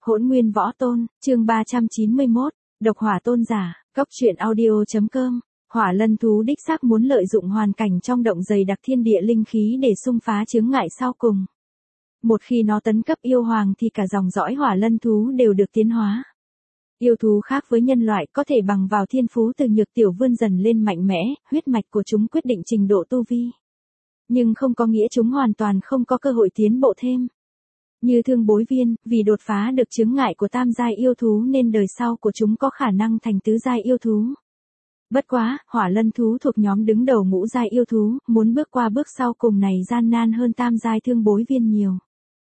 Hỗn Nguyên Võ Tôn, chương 391, Độc Hỏa Tôn giả, Cốc truyện audio.com. Hỏa Lân thú đích xác muốn lợi dụng hoàn cảnh trong động dày đặc thiên địa linh khí để xung phá chướng ngại sau cùng. Một khi nó tấn cấp yêu hoàng thì cả dòng dõi Hỏa Lân thú đều được tiến hóa. Yêu thú khác với nhân loại có thể bằng vào thiên phú từ nhược tiểu vươn dần lên mạnh mẽ, huyết mạch của chúng quyết định trình độ tu vi. Nhưng không có nghĩa chúng hoàn toàn không có cơ hội tiến bộ thêm. Như Thương Bối Viên, vì đột phá được chướng ngại của tam giai yêu thú nên đời sau của chúng có khả năng thành tứ giai yêu thú. Bất quá, Hỏa Lân thú thuộc nhóm đứng đầu ngũ giai yêu thú, muốn bước qua bước sau cùng này gian nan hơn tam giai Thương Bối Viên nhiều.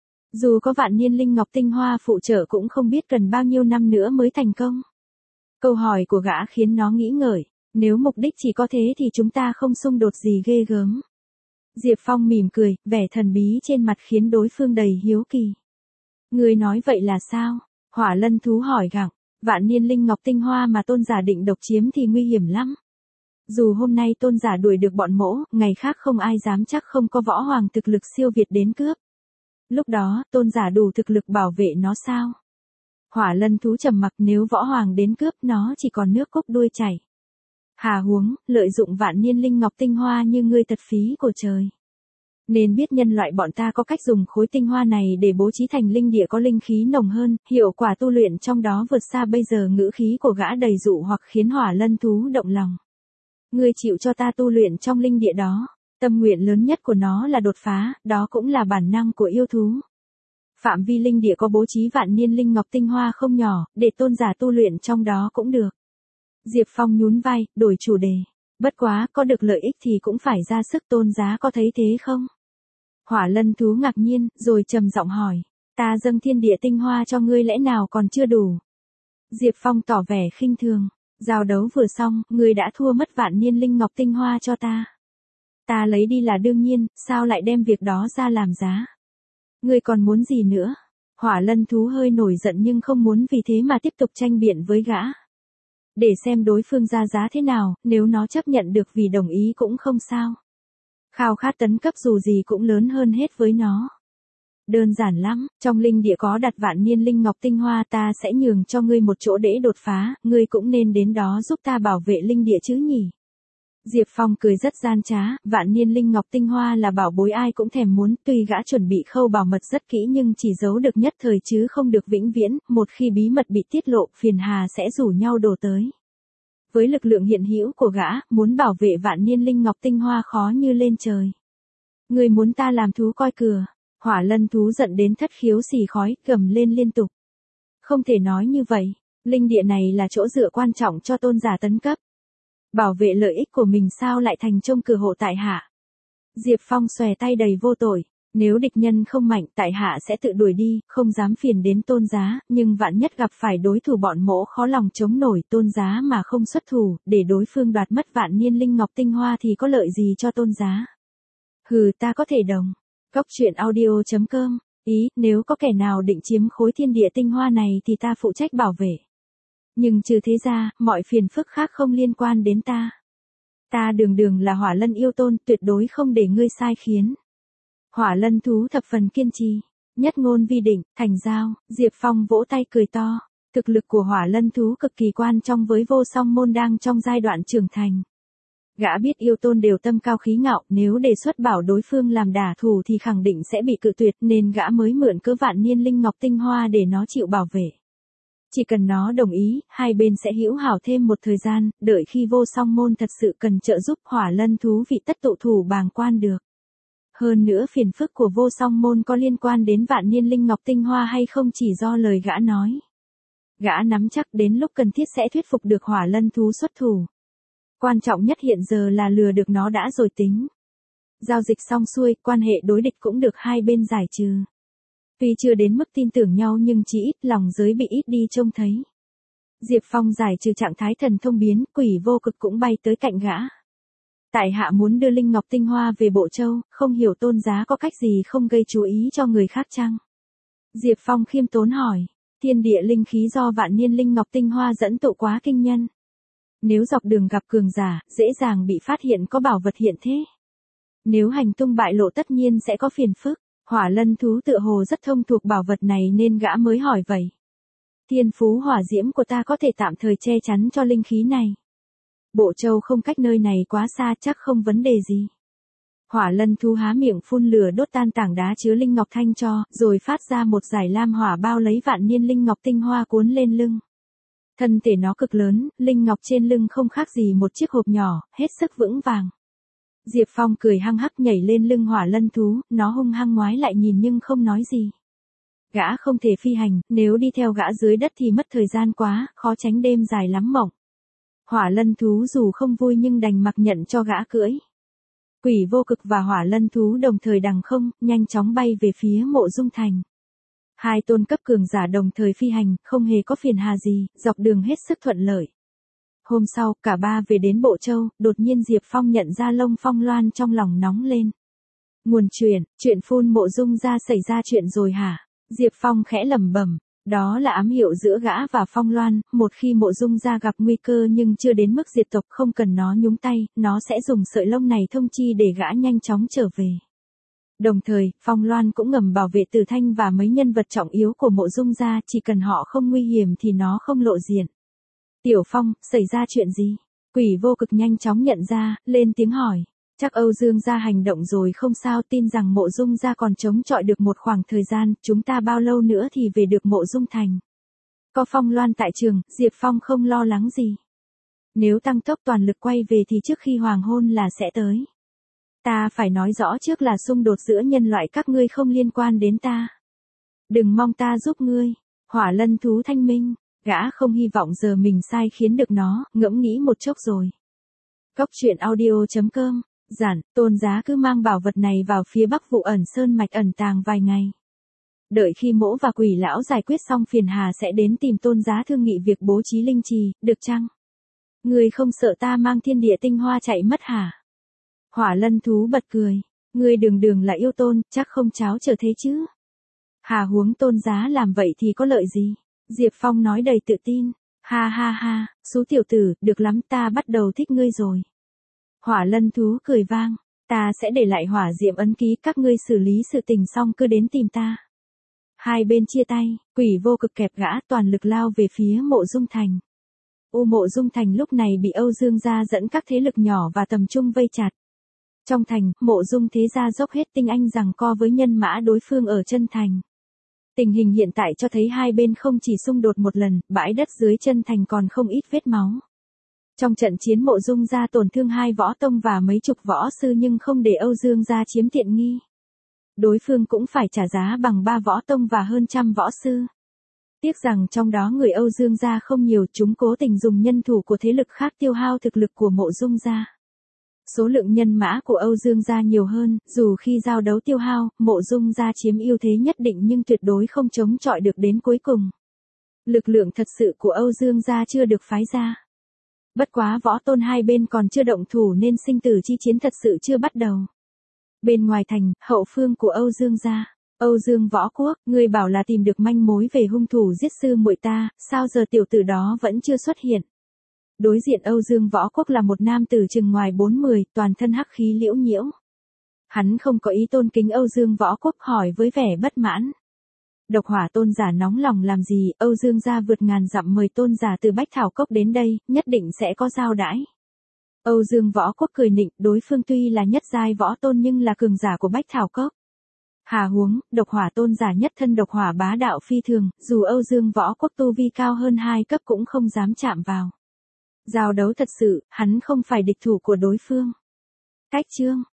Dù có vạn niên linh ngọc tinh hoa phụ trợ cũng không biết cần bao nhiêu năm nữa mới thành công. Câu hỏi của gã khiến nó nghĩ ngợi, nếu mục đích chỉ có thế thì chúng ta không xung đột gì ghê gớm. Diệp Phong mỉm cười, vẻ thần bí trên mặt khiến đối phương đầy hiếu kỳ. Người nói vậy là sao? Hỏa Lân thú hỏi gặng, vạn niên linh ngọc tinh hoa mà tôn giả định độc chiếm thì nguy hiểm lắm. Dù hôm nay tôn giả đuổi được bọn mỗ, ngày khác không ai dám chắc không có võ hoàng thực lực siêu việt đến cướp. Lúc đó, tôn giả đủ thực lực bảo vệ nó sao? Hỏa Lân thú trầm mặc, nếu võ hoàng đến cướp nó chỉ còn nước cốc đuôi chảy. Hà huống, lợi dụng vạn niên linh ngọc tinh hoa như ngươi thật phí của trời. Nên biết nhân loại bọn ta có cách dùng khối tinh hoa này để bố trí thành linh địa có linh khí nồng hơn, hiệu quả tu luyện trong đó vượt xa bây giờ. Ngữ khí của gã đầy dụ hoặc khiến Hỏa Lân thú động lòng. Ngươi chịu cho ta tu luyện trong linh địa đó. Tâm nguyện lớn nhất của nó là đột phá, đó cũng là bản năng của yêu thú. Phạm vi linh địa có bố trí vạn niên linh ngọc tinh hoa không nhỏ, để tôn giả tu luyện trong đó cũng được. Diệp Phong nhún vai, đổi chủ đề. Bất quá, có được lợi ích thì cũng phải ra sức, tôn giá có thấy thế không? Hỏa Lân thú ngạc nhiên, rồi trầm giọng hỏi. Ta dâng thiên địa tinh hoa cho ngươi lẽ nào còn chưa đủ? Diệp Phong tỏ vẻ khinh thường. Giao đấu vừa xong, ngươi đã thua mất vạn niên linh ngọc tinh hoa cho ta. Ta lấy đi là đương nhiên, sao lại đem việc đó ra làm giá? Ngươi còn muốn gì nữa? Hỏa Lân thú hơi nổi giận nhưng không muốn vì thế mà tiếp tục tranh biện với gã. Để xem đối phương ra giá thế nào, nếu nó chấp nhận được vì đồng ý cũng không sao. Khao khát tấn cấp dù gì cũng lớn hơn hết với nó. Đơn giản lắm, trong linh địa có đặt vạn niên linh ngọc tinh hoa, ta sẽ nhường cho ngươi một chỗ để đột phá, ngươi cũng nên đến đó giúp ta bảo vệ linh địa chứ nhỉ? Diệp Phong cười rất gian trá, vạn niên linh ngọc tinh hoa là bảo bối ai cũng thèm muốn, tuy gã chuẩn bị khâu bảo mật rất kỹ nhưng chỉ giấu được nhất thời chứ không được vĩnh viễn, một khi bí mật bị tiết lộ, phiền hà sẽ rủ nhau đổ tới. Với lực lượng hiện hữu của gã, muốn bảo vệ vạn niên linh ngọc tinh hoa khó như lên trời. Người muốn ta làm thú coi cừa? Hỏa Lân thú giận đến thất khiếu xì khói, gầm lên liên tục. Không thể nói như vậy, linh địa này là chỗ dựa quan trọng cho tôn giả tấn cấp. Bảo vệ lợi ích của mình sao lại thành trông cửa hộ tại hạ? Diệp Phong xòe tay đầy vô tội. Nếu địch nhân không mạnh, tại hạ sẽ tự đuổi đi, không dám phiền đến tôn giá, nhưng vạn nhất gặp phải đối thủ bọn mỗ khó lòng chống nổi tôn giá mà không xuất thủ, để đối phương đoạt mất vạn niên linh ngọc tinh hoa thì có lợi gì cho tôn giá? Hừ, ta có thể đồng. Cốc truyện audio.com. Ý, nếu có kẻ nào định chiếm khối thiên địa tinh hoa này thì ta phụ trách bảo vệ. Nhưng trừ thế ra, mọi phiền phức khác không liên quan đến ta. Ta đường đường là Hỏa Lân yêu tôn, tuyệt đối không để ngươi sai khiến. Hỏa Lân thú thập phần kiên trì. Nhất ngôn vi định, thành giao. Diệp Phong vỗ tay cười to. Thực lực của Hỏa Lân thú cực kỳ quan trọng với Vô Song Môn đang trong giai đoạn trưởng thành. Gã biết yêu tôn đều tâm cao khí ngạo, nếu đề xuất bảo đối phương làm đả thủ thì khẳng định sẽ bị cự tuyệt, nên gã mới mượn cớ vạn niên linh ngọc tinh hoa để nó chịu bảo vệ. Chỉ cần nó đồng ý, hai bên sẽ hữu hảo thêm một thời gian, đợi khi Vô Song Môn thật sự cần trợ giúp, Hỏa Lân thú vị tất tụ thủ bàng quan được. Hơn nữa phiền phức của Vô Song Môn có liên quan đến vạn niên linh ngọc tinh hoa hay không chỉ do lời gã nói. Gã nắm chắc đến lúc cần thiết sẽ thuyết phục được Hỏa Lân thú xuất thủ. Quan trọng nhất hiện giờ là lừa được nó đã rồi tính. Giao dịch xong xuôi, quan hệ đối địch cũng được hai bên giải trừ. Tuy chưa đến mức tin tưởng nhau nhưng chỉ ít lòng giới bị ít đi trông thấy. Diệp Phong giải trừ trạng thái thần thông biến, quỷ vô cực cũng bay tới cạnh gã. Tại hạ muốn đưa linh ngọc tinh hoa về Bộ Châu, không hiểu tôn giá có cách gì không gây chú ý cho người khác chăng? Diệp Phong khiêm tốn hỏi, thiên địa linh khí do vạn niên linh ngọc tinh hoa dẫn tụ quá kinh nhân. Nếu dọc đường gặp cường giả, dễ dàng bị phát hiện có bảo vật hiện thế. Nếu hành tung bại lộ tất nhiên sẽ có phiền phức. Hỏa Lân thú tựa hồ rất thông thuộc bảo vật này nên gã mới hỏi vậy. Thiên phú hỏa diễm của ta có thể tạm thời che chắn cho linh khí này. Bộ châu không cách nơi này quá xa, chắc không vấn đề gì. Hỏa lân thú há miệng phun lửa đốt tan tảng đá chứa linh ngọc thanh cho, rồi phát ra một dải lam hỏa bao lấy vạn niên linh ngọc tinh hoa cuốn lên lưng. Thân thể nó cực lớn, linh ngọc trên lưng không khác gì một chiếc hộp nhỏ, hết sức vững vàng. Diệp Phong cười hăng hắc nhảy lên lưng hỏa lân thú, nó hung hăng ngoái lại nhìn nhưng không nói gì. Gã không thể phi hành, nếu đi theo gã dưới đất thì mất thời gian quá, khó tránh đêm dài lắm mộng. Hỏa lân thú dù không vui nhưng đành mặc nhận cho gã cưỡi. Quỷ vô cực và hỏa lân thú đồng thời đằng không, nhanh chóng bay về phía mộ dung thành. Hai tôn cấp cường giả đồng thời phi hành, không hề có phiền hà gì, dọc đường hết sức thuận lợi. Hôm sau, cả ba về đến Bộ Châu, đột nhiên Diệp Phong nhận ra Long Phong Loan trong lòng nóng lên. Nguồn chuyện phun mộ dung ra xảy ra chuyện rồi hả? Diệp Phong khẽ lẩm bẩm, đó là ám hiệu giữa gã và Phong Loan, một khi mộ dung ra gặp nguy cơ nhưng chưa đến mức diệt tộc không cần nó nhúng tay, nó sẽ dùng sợi lông này thông chi để gã nhanh chóng trở về. Đồng thời, Phong Loan cũng ngầm bảo vệ Tử Thanh và mấy nhân vật trọng yếu của mộ dung ra, chỉ cần họ không nguy hiểm thì nó không lộ diện. Tiểu Phong, xảy ra chuyện gì? Quỷ vô cực nhanh chóng nhận ra, lên tiếng hỏi. Chắc Âu Dương gia hành động rồi không sao, tin rằng mộ dung gia còn chống chọi được một khoảng thời gian, chúng ta bao lâu nữa thì về được mộ dung thành. Có Phong Loan tại trường, Diệp Phong không lo lắng gì. Nếu tăng tốc toàn lực quay về thì trước khi hoàng hôn là sẽ tới. Ta phải nói rõ trước là xung đột giữa nhân loại các ngươi không liên quan đến ta. Đừng mong ta giúp ngươi. Hỏa lân thú thanh minh, gã không hy vọng giờ mình sai khiến được nó, ngẫm nghĩ một chốc rồi. Cốc truyện audio.com. Giản, Tôn Giá cứ mang bảo vật này vào phía bắc Vụ Ẩn Sơn mạch ẩn tàng vài ngày. Đợi khi mỗ và quỷ lão giải quyết xong phiền hà sẽ đến tìm Tôn Giá thương nghị việc bố trí linh trì, được chăng? Ngươi không sợ ta mang thiên địa tinh hoa chạy mất hả? Hỏa lân thú bật cười. Ngươi đường là yêu tôn, chắc không cháo trở thế chứ? Hà huống Tôn Giá làm vậy thì có lợi gì? Diệp Phong nói đầy tự tin. Ha ha ha, xú tiểu tử, được lắm, ta bắt đầu thích ngươi rồi. Hỏa lân thú cười vang, ta sẽ để lại hỏa diệm ấn ký, các ngươi xử lý sự tình xong cứ đến tìm ta. Hai bên chia tay, quỷ vô cực kẹp gã toàn lực lao về phía mộ dung thành. Mộ dung thành lúc này bị Âu Dương gia dẫn các thế lực nhỏ và tầm trung vây chặt. Trong thành, mộ dung thế gia dốc hết tinh anh giằng co với nhân mã đối phương ở chân thành. Tình hình hiện tại cho thấy hai bên không chỉ xung đột một lần, bãi đất dưới chân thành còn không ít vết máu. Trong trận chiến mộ dung gia tổn thương 2 võ tông và mấy chục võ sư nhưng không để Âu Dương gia chiếm tiện nghi. Đối phương cũng phải trả giá bằng 3 võ tông và hơn trăm võ sư. Tiếc rằng trong đó người Âu Dương gia không nhiều, chúng cố tình dùng nhân thủ của thế lực khác tiêu hao thực lực của mộ dung gia. Số lượng nhân mã của Âu Dương gia nhiều hơn, dù khi giao đấu tiêu hao, mộ dung gia chiếm ưu thế nhất định nhưng tuyệt đối không chống chọi được đến cuối cùng. Lực lượng thật sự của Âu Dương gia chưa được phái ra. Bất quá võ tôn hai bên còn chưa động thủ nên sinh tử chi chiến thật sự chưa bắt đầu. Bên ngoài thành, hậu phương của Âu Dương gia. Âu Dương Võ Quốc, ngươi bảo là tìm được manh mối về hung thủ giết sư muội ta, sao giờ tiểu tử đó vẫn chưa xuất hiện? Đối diện Âu Dương Võ Quốc là một nam tử chừng ngoài 40, toàn thân hắc khí liễu nhiễu. Hắn không có ý tôn kính Âu Dương Võ Quốc, hỏi với vẻ bất mãn. Độc Hỏa tôn giả nóng lòng làm gì? Âu Dương gia vượt ngàn dặm mời tôn giả từ Bách Thảo Cốc đến đây, nhất định sẽ có giao đãi. Âu Dương Võ Quốc cười nịnh, đối phương tuy là nhất giai võ tôn nhưng là cường giả của Bách Thảo Cốc. Hà huống, Độc Hỏa tôn giả nhất thân độc hỏa bá đạo phi thường, dù Âu Dương Võ Quốc tu vi cao hơn 2 cấp cũng không dám chạm vào. Giao đấu thật sự, hắn không phải địch thủ của đối phương. Cách chương